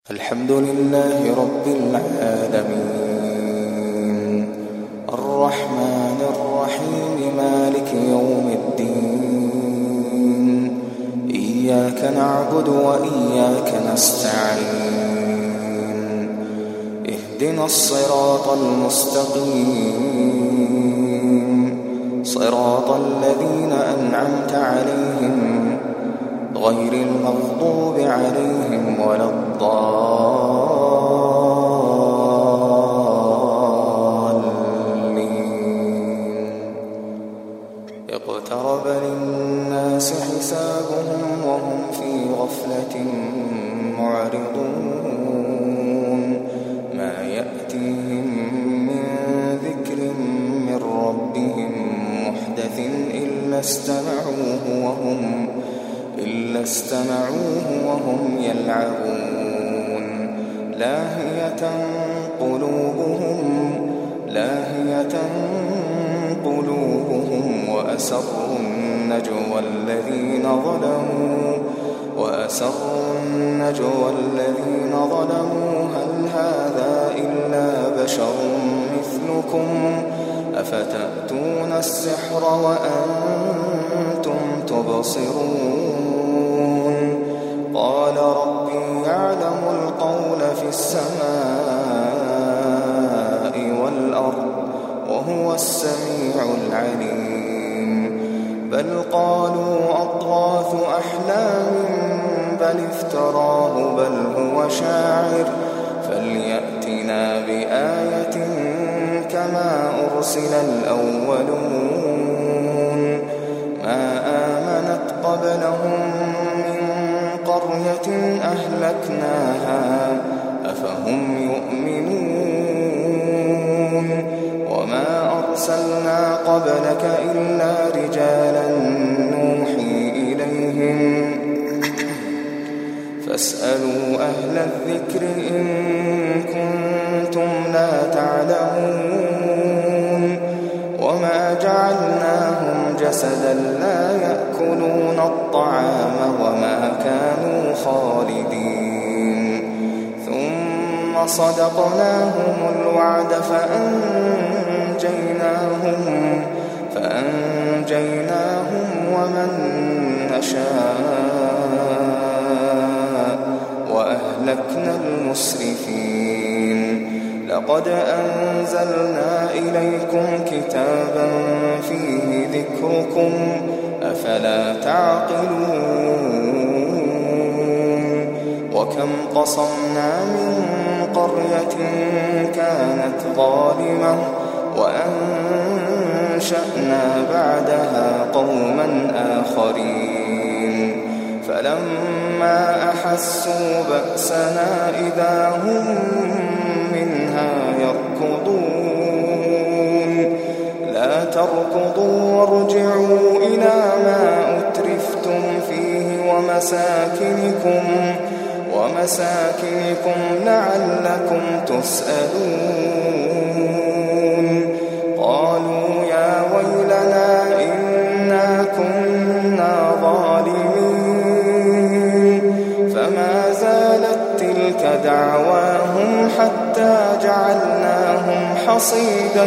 الحمد لله رب العالمين الرحمن الرحيم مالك يوم الدين إياك نعبد وإياك نستعين اهدنا الصراط المستقيم صراط الذين أنعمت عليهم غير المغضوب عليهم ولا الضالين اقترب للناس حسابهم وهم في غفلة معرضون ما يأتيهم من ذكر من ربهم محدث إلا استمعوه وهم يلعبون لاهية قلوبهم وأسروا النجوى الذين ظلموا هل هذا إلا بشر مثلكم أفتأتون السحر وأنتم تبصرون قال ربي يعلم القول في السماء والأرض وهو السميع العليم بل قالوا أضغاث أحلام بل افتراه بل هو شاعر فليأتنا بآية كما أرسل الأولون ما آمنت قبلهم من قرية أهلكناها أفهم يؤمنون وما أرسلنا قبلك إلا رجالا نوحي إليهم فاسألوا أهل الذكر إن كنتم لا تعلمون وما جعلناهم جسدا لا يأكلون الطعام وما كانوا خالدين ثم صدقناهم الوعد فأنجيناهم ومن نشاء وأهلكنا المسرفين لقد أنزلنا إليكم كتابا فيه ذكركم أفلا تعقلون وكم قصمنا من قرية كانت ظالمة وأنشأنا بعدها قوما آخرين فلما أحسوا بأسنا إذا هم منها يركضون لا تركضوا وارجعوا إلى ما أترفتم فيه ومساكنكم لعلكم تسألون قالوا يا ويلنا إنا كنا ظالمين فما زالت تلك دعواهم حتى جعلناهم حصيدا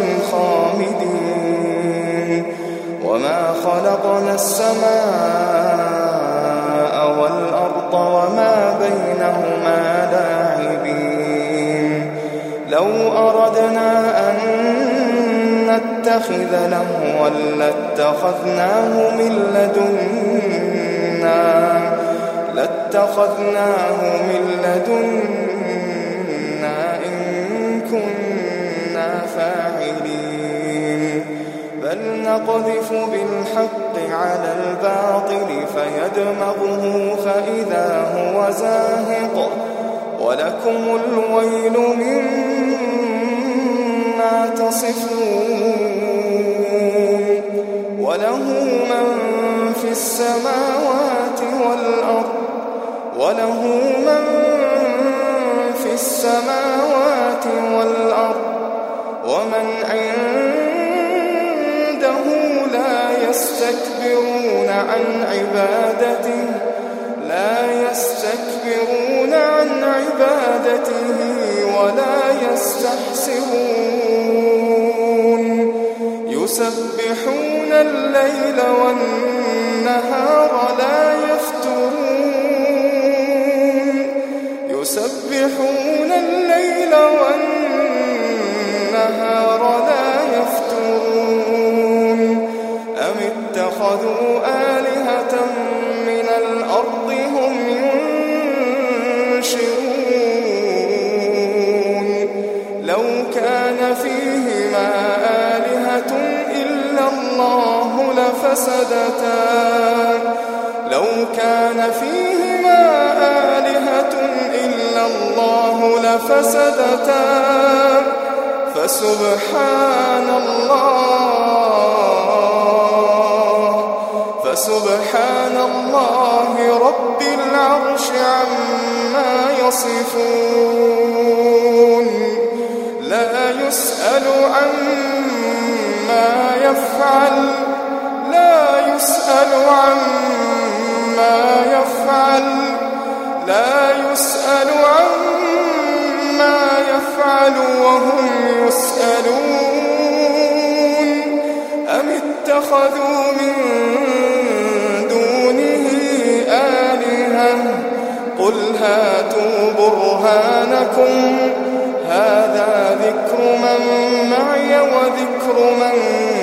خامدين وما خلقنا السماء والأرض وما بينهما لاعبين لو أردنا أن نتخذ لهوا لاتخذناه من لدنا إن كنا فاعلين بل نقذف بالحق على الباطل فيدمغه فإذا هو زاهق ولكم الويل مما تصفون وله من في السماوات والأرض ومن عنده لا يستكبرون عن عبادته لا يستكبرون عن عبادته ولا يستحسرون يسبحون الليل والنهار لا يفترون يسبحون الليل والنهار لا يفترون أم اتخذوا آلهة من الأرض هم ينشرون لو كان فيهما آلهة إلا الله لفسدتا لو كان فيهما آلهة إلا الله لفسدتا فسبحان الله رب العرش عما يصفون لا يسأل عما يفعل وهم يسألون أم اتخذوا من دونه آلهة قل هاتوا برهانكم هذا ذكر من معي وذكر من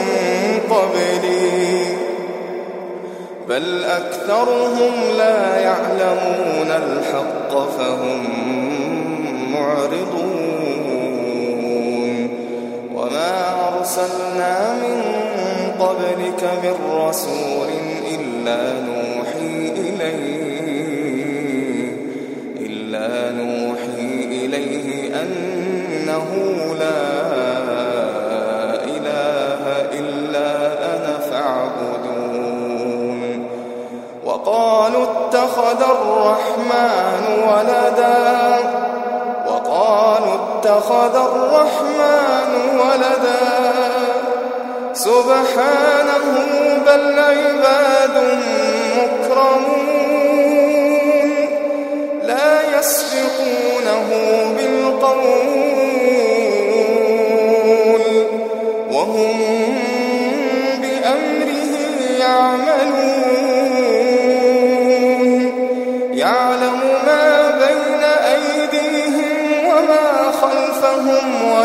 قبلي بل أكثرهم لا يعلمون الحق فهم معرضون وما أرسلنا من قبلك من رسول إلا نوحي إليه أنه لا إله إلا أنا فاعبدون وقالوا اتخذ الرحمن ولدا سبحانه بل عباد مكرمون لا يسبقونه بالقول وهم بأمره يعملون يعلم ما بين أيديهم وما خلفهم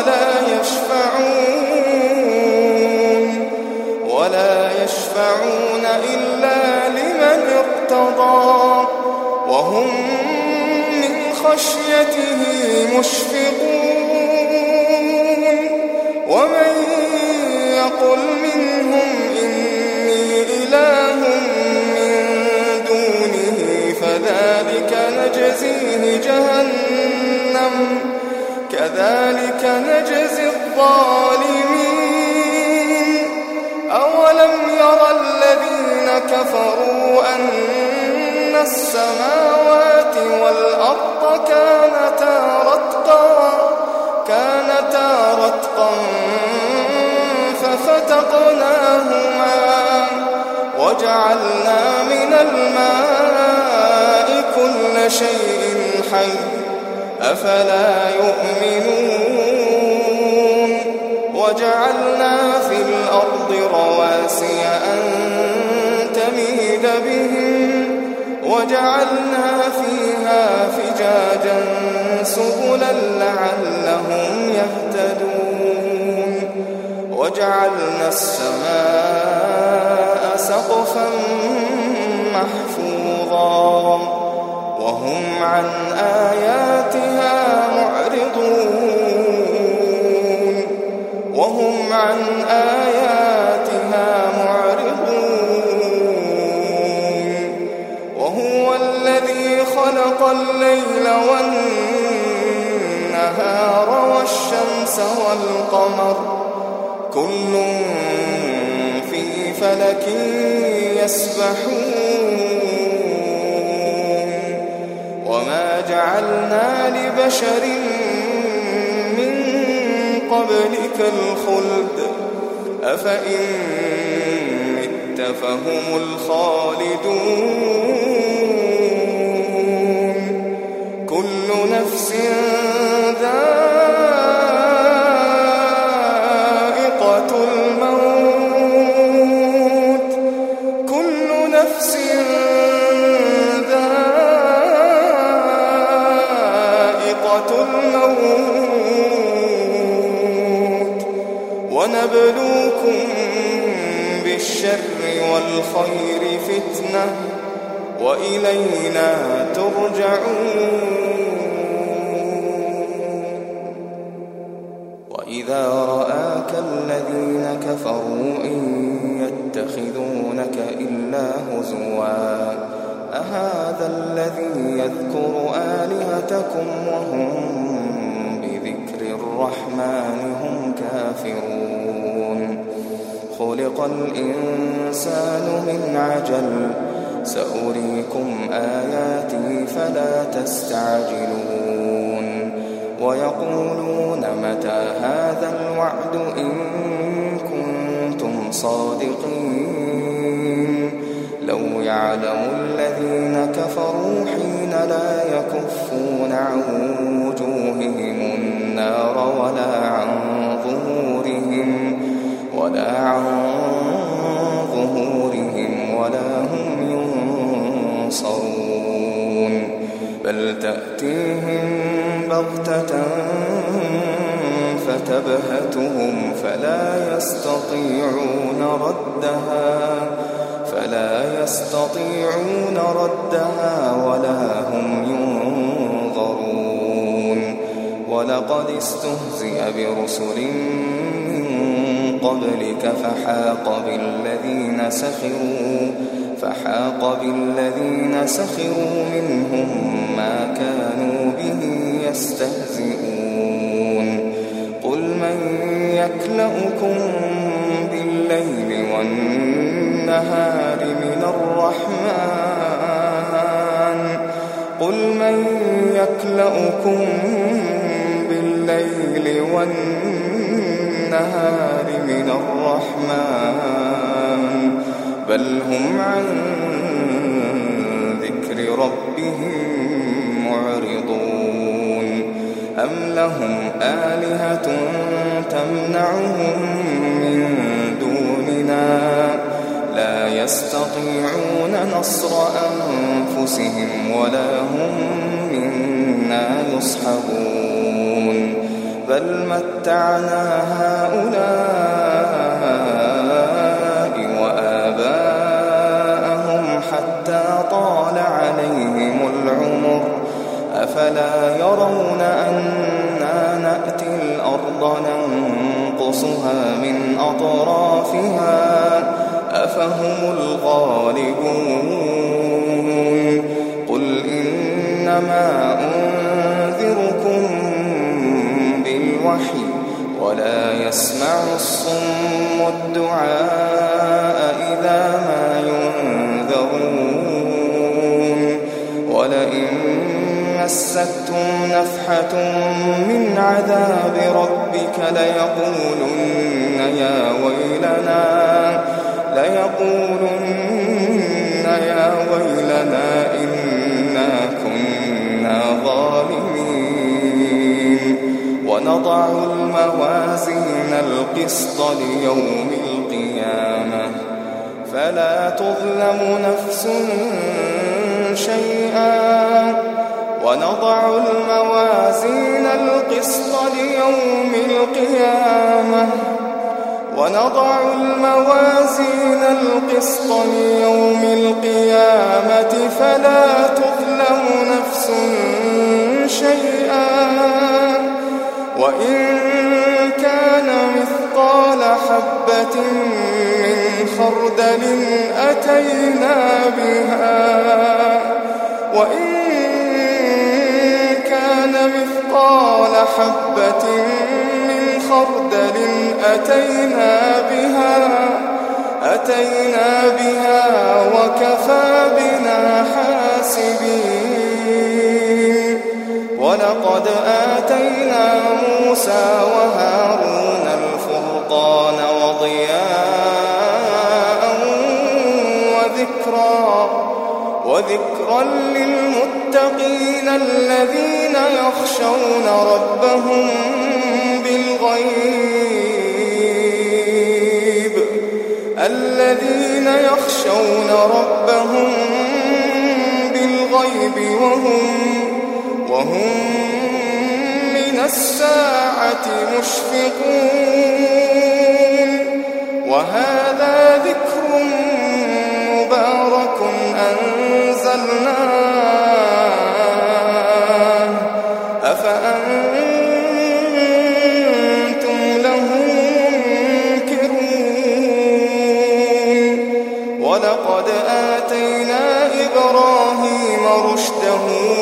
ولا يشفعون إلا لمن ارتضى وهم من خشيته مشفقون ومن يقل منهم إني إله من دونه فذلك نجزيه جهنم كذلك نجزي الظالمين أولم يرى الذين كفروا أن السماوات والأرض كانتا رتقا ففتقناهما وجعلنا من الماء كل شيء حي أفلا يؤمنون وجعلنا في الأرض رواسي أن تميد بهم وجعلنا فيها فجاجا سبلا لعلهم يهتدون وجعلنا السماء سقفا محفوظا وهم عن آياتها معرضون وهو الذي خلق الليل والنهار والشمس والقمر كل في فلك يسبحون وما جعلنا لبشر من قبلك الخلد أفإن مت فهم الخالدون كل نفس ذائقة الموت كل نفس ذائقة الموت ونبلوكم بالشر والخير فتنة وإلينا ترجعون وإذا رآك الذين كفروا إن يتخذونك إلا هزوا أهذا الذي يذكر آلهتكم وهم بذكر الرحمن هم كافرون خلق الإنسان من عجل سأريكم آياتي فلا تستعجلون ويقولون متى هذا الوعد إن كنتم صادقين لو يعلم الذين كفروا حين لا يكفون عن وجوههم النار ولا عن ظهورهم ولا هم ينصرون بل تأتيهم بغتة فتبهتهم فلا يستطيعون ردها ولا هم ينظرون ولقد استهزئ برسل من قبلك فحاق بالذين سخروا منهم ما كانوا به يستهزئون قل من يكلؤكم بالليل والنهار من الرحمن قل من يكلؤكم بالليل والنهار من الرحمن بل هم عن ذكر ربهم معرضون أم لهم آلهة تمنعهم من دوننا لا يستطيعون نصر أنفسهم ولا هم منا يصحبون بل متعنا هؤلاء وآباءهم حتى طال عليهم العمر أفلا يرون أنا نأتي الأرض ننقصها من أطرافها أفهم الغالبون قل إنما أنذركم بالوحي ولا يسمع الصم الدعاء إذا ما ينذرون ولئن مستهم نفحة من عذاب ربك ليقولن يا ويلنا إنا كنا ظالمين ونضع الموازين القسط ليوم القيامة فلا تظلم نفس شيئا ونضع الموازين القسط ليوم القيامة فلا تظلم نفس شيئا وإن كان مثقال حبة من خردل أتينا بها وإن كان مثقال حبة من خردل أتينا بها وكفى بنا حاسبين ولقد آتينا موسى وهارون الفرقان وضياء وذكرا للمتقين الذين يخشون ربهم بالغيب وهم من الساعة مشفقون وهذا ذكر مبارك أنزلناه أفأنتم له منكرون ولقد آتينا إبراهيم رشده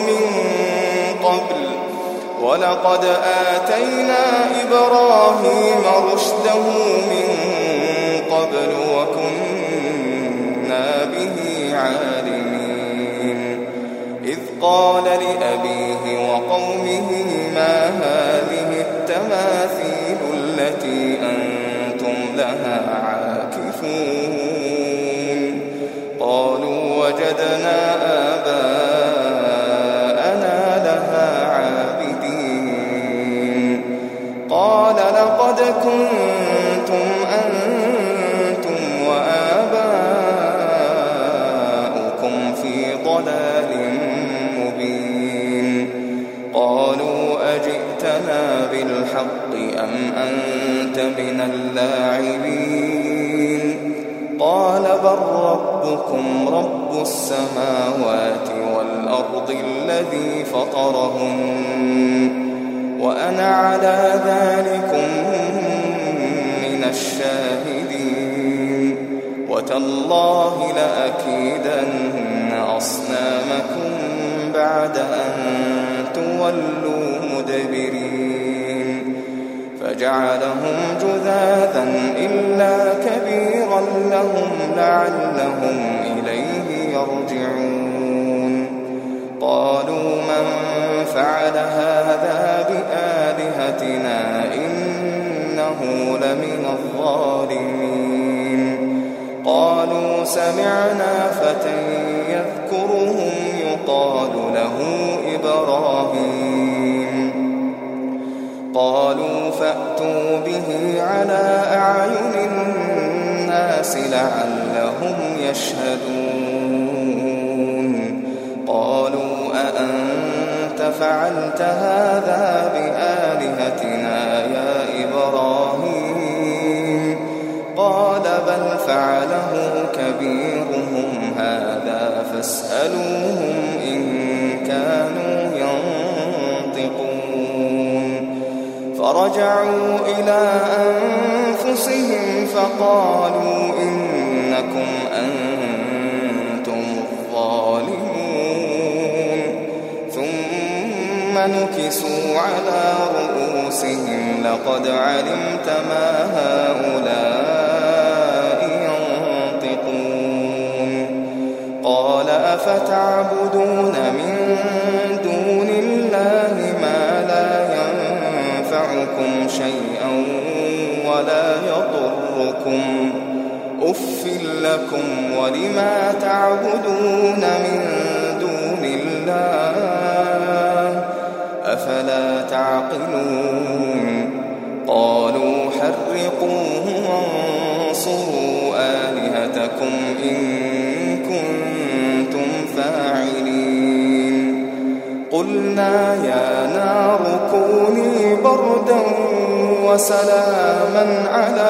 من قبل وكنا به عالمين إذ قال لأبيه وقومه ما هذه التماثيل التي أنتم لها عاكفون قالوا وجدنا آباءنا لها عابدين قال لقد كنتم أنتم وآباؤكم في ضلال مبين قالوا أجئتنا بالحق أم أنت من اللاعبين قال بل ربكم رب السماوات والأرض الذي فطرهن وأنا على ذلكم من الشاهدين وتالله لأكيدن أصنامكم بعد أن تولوا مدبرين فجعلهم جذاذا إلا كبيرا لهم لعلهم إليه يرجعون قالوا من فعل هذا بآلهتنا إنه لمن الظالمين قالوا سمعنا فتى يذكرهم يقال له إبراهيم قالوا فأتوا به على أعين الناس لعلهم يشهدون قالوا أأنت فعلت هذا بآلهتنا يا إبراهيم قال بل فعله كبيرهم هذا فاسألوهم إن كانوا ينطقون فرجعوا إلى أنفسهم فقالوا إنكم أنتم الظالمون ثم نكسوا على رؤوسهم لقد علمت ما هؤلاء ينطقون قال أفتعبدون من دون الله ما لا ينفعكم شيئا ولا يضركم أف لكم ولما تعبدون من دون الله أفلا تعقلون قالوا حرقوه وانصروا آلهتكم إن كنتم فاعلين قلنا يا نار كوني بردا وسلاما على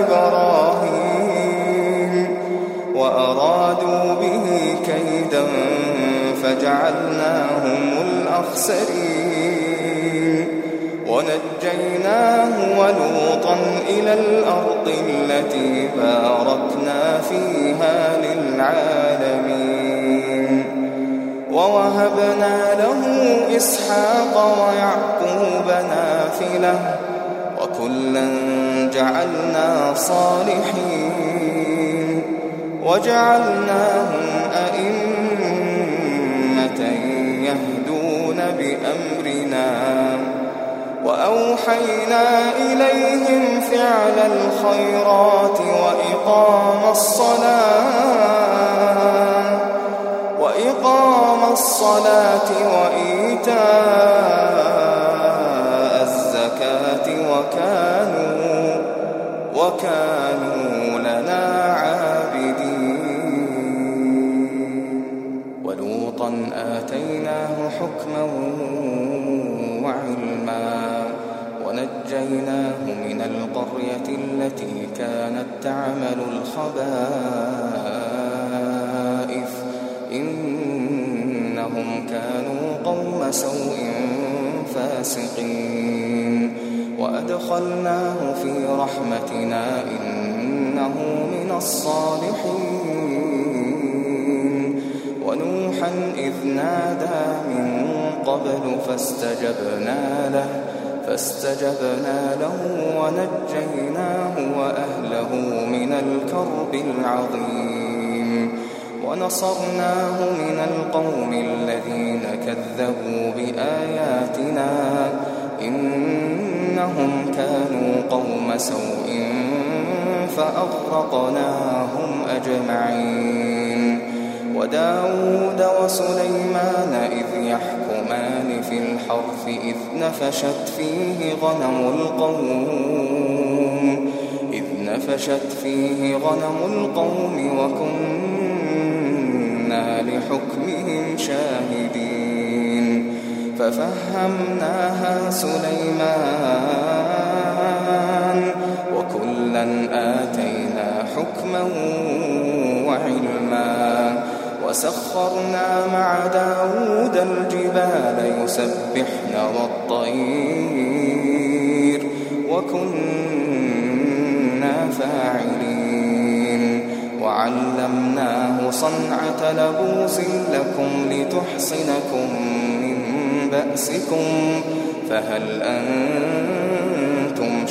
إبراهيم وأرادوا به كيدا فجعلناهم الأخسرين ونجيناه ولوطا إلى الأرض التي باركنا فيها للعالمين ووهبنا له إسحاق ويعقوب نافلة وكلا جعلنا صالحين وجعلناهم أئمة يهدون بأمرنا وأوحينا إليهم فعل الخيرات وإقام وإقام الصلاة وإيتاء الزكاة وكانوا لنا عابدين. ولوطا آتيناه حكما وعلما ونجيناه من القرية التي كانت تعمل الخبائث إنهم كانوا قوم سوء فاسقين. وأدخلناه في رحمتنا إنه من الصالحين. ونوحا إذ نادى من قبل فاستجبنا له ونجيناه وأهله من الكرب العظيم. ونصرناه من القوم الذين كذبوا بآياتنا إنهم كانوا قوم سوء فأغرقناهم أجمعين. وداود وسليمان إذ يحكمان في الحرث إذ نفشت فيه غنم القوم وكنا لحكمهم شاهدين. ففهمناها سليمان وكلا آتينا حكما وعلما. وسخرنا مع داود الجبال يسبحن والطير وكنا فاعلين. وعلمناه صنعة لبوس لكم لتحصنكم من بأسكم فهل أنتم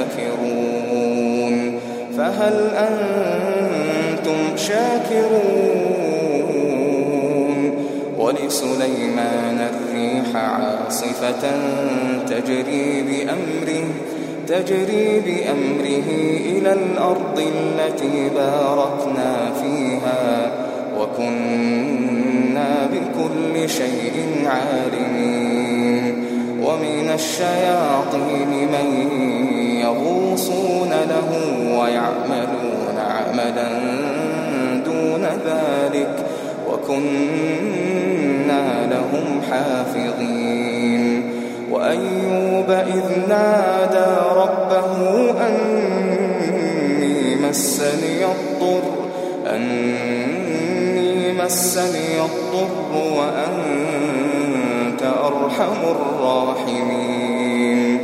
شاكرون. ولسليمان الريح عاصفة تجري بأمره إلى الأرض التي باركنا فيها وكنا بكل شيء عالمين. ومن الشياطين من يغوصون له ويعملون عملا دون ذلك وكنا لهم حافظين. وأيوب إذ نادى ربه أني مسني الضر وأنت أرحم الراحمين.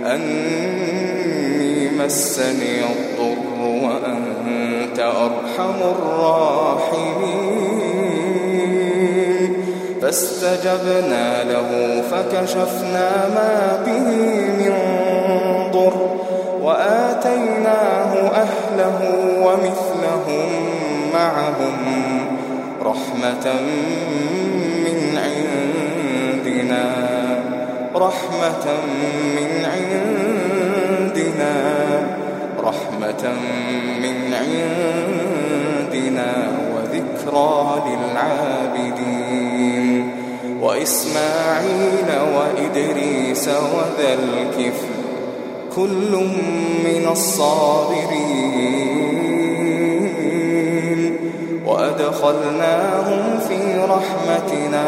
فاستجبنا له فكشفنا ما به من ضر وآتيناه أهله ومثلهم معهم رحمة من عندنا وذكرى للعابدين. وإسماعيل وإدريس وذا الكفل كل من الصابرين. وأدخلناهم في رحمتنا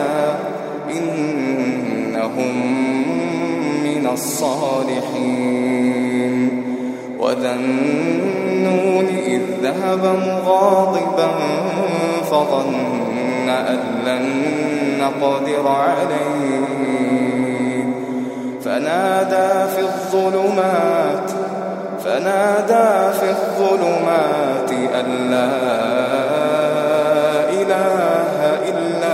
إنهم من الصالحين. وذا النون إذ ذهب مغاضبا فظن أن لن نقدر عليه فنادى في الظلمات أن لا إله إلا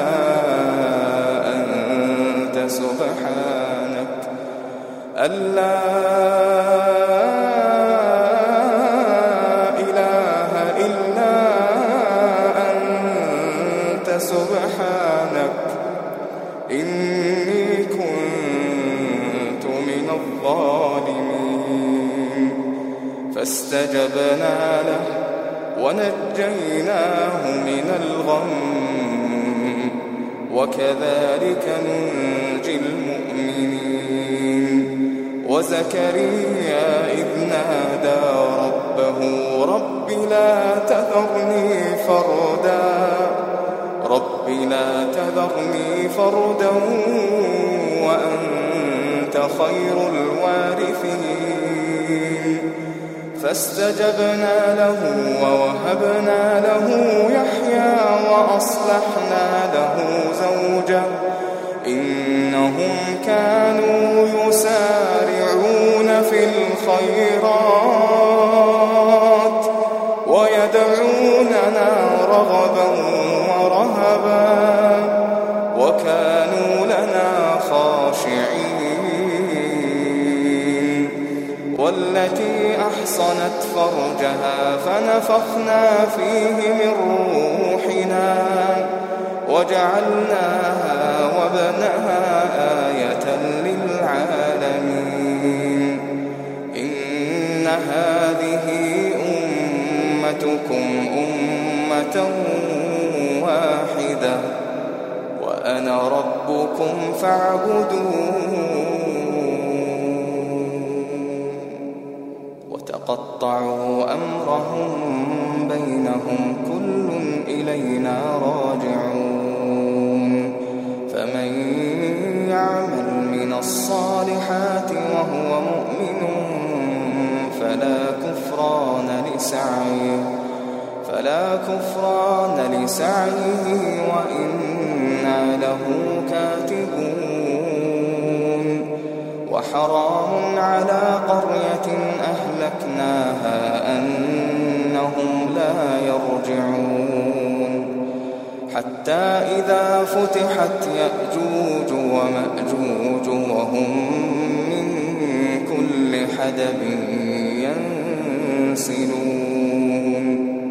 أنت سبحانك إني كنت من الظالمين. فاستجبنا له ونجيناه من الغم وكذلك ننجي المؤمنين. وزكريا إذ نادى ربه رب لا تذرني فردا وأنت خير الوارثين. فاستجبنا له ووهبنا له يحيى وأصلحنا له زوجه إنهم كانوا يسارعون في الخيرات ويدعوننا رغبا ورهبا وكانوا لنا خاشعين. والتي أحصنت فرجها فنفخنا فيه من روحنا وجعلناها وابنها آية للعالمين. إن هذه أمتكم أمة واحدة وأنا ربكم فاعبدون. وتقطعوا أمرهم بينهم كل إلينا راجعون. فمن يعمل من الصالحات وهو مؤمن فلا كفران لسعيه وإنا له كاتبون. وحرام على قرية أهلكناها أنهم لا يرجعون. حتى إذا فتحت يأجوج ومأجوج وهم من كل حدب ينسلون.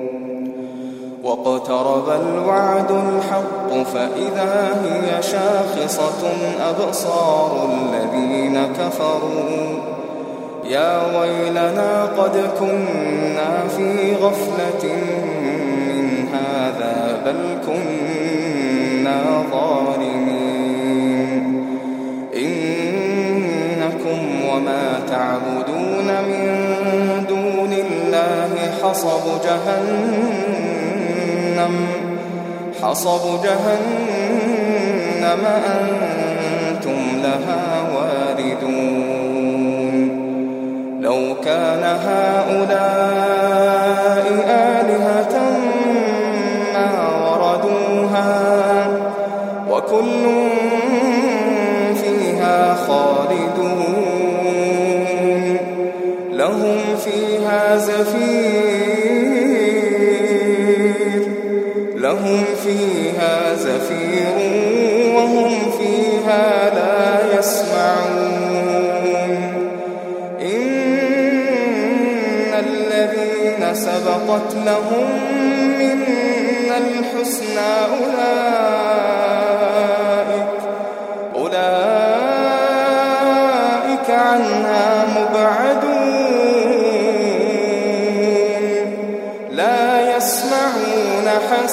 واقترب الوعد الحق فإذا هي شاخصة أبصار الذين كفروا يا ويلنا قد كنا في غفلة من هذا بل كنا ظالمين. إنكم وما تعبدون من دون الله حصب جهنم أنتم لها واردون. لو كان هؤلاء آلهة ما وردوها وكل فيها خالدون. لهم فيها زفير وهم فيها لا يسمعون. إن الذين سبقت لهم منا الحسنى أولئك عنها مبعدون. لا يسمعون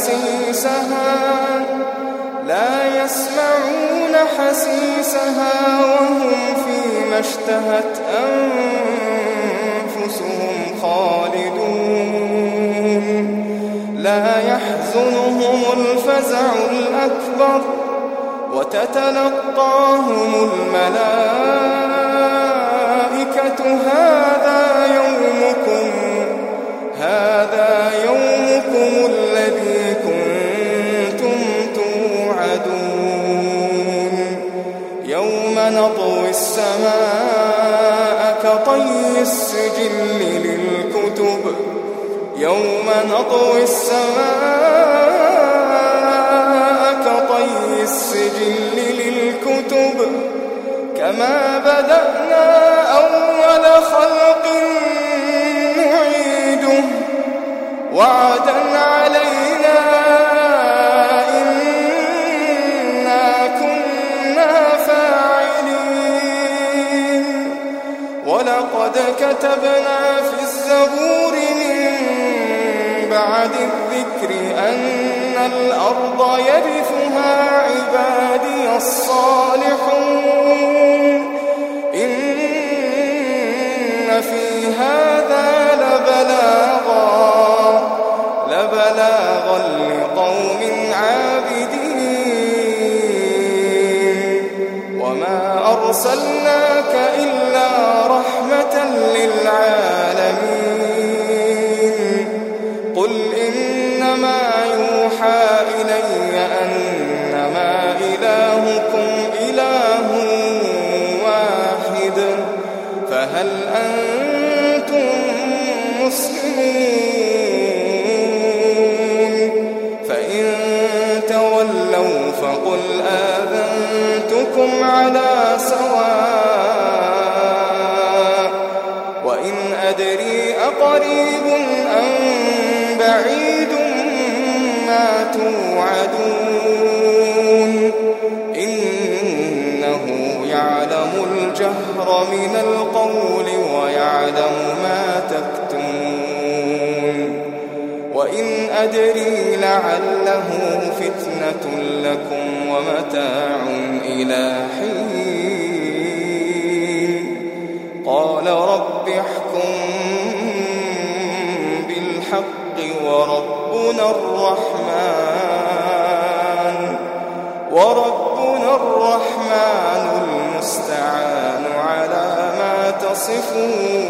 حسيسها وهم فيما اشتهت أنفسهم خالدون. لا يحزنهم الفزع الأكبر وتتلقاهم الملائكة هذا يومكم الذي كنتم توعدون. يوم نطوي السماء كطي السجل للكتب كما بدأنا أول خلق نعيده وعدا علينا إنا كنا فاعلين. ولقد كتبنا في الزبور من بعد الذكر أن الأرض يرثها عبادي الصالحون إن في هذا لبلاغا لقوم عابدين وما أرسلناك إلا رحمة للعالمين قل إنما يوحى إلي أنما إلهكم إله واحد فهل أنتم مسلمون فإن تولوا فقل آذنتكم على سواء وإن أدري أقريب أم بعيد ما توعدون إنه يعلم الجهر من القول ويعلم ما تكتمون وإن أدري لعله فتنة لكم ومتاع إلى حين قال رب احكم بالحق وربنا الرحمن المستعان على ما تصفون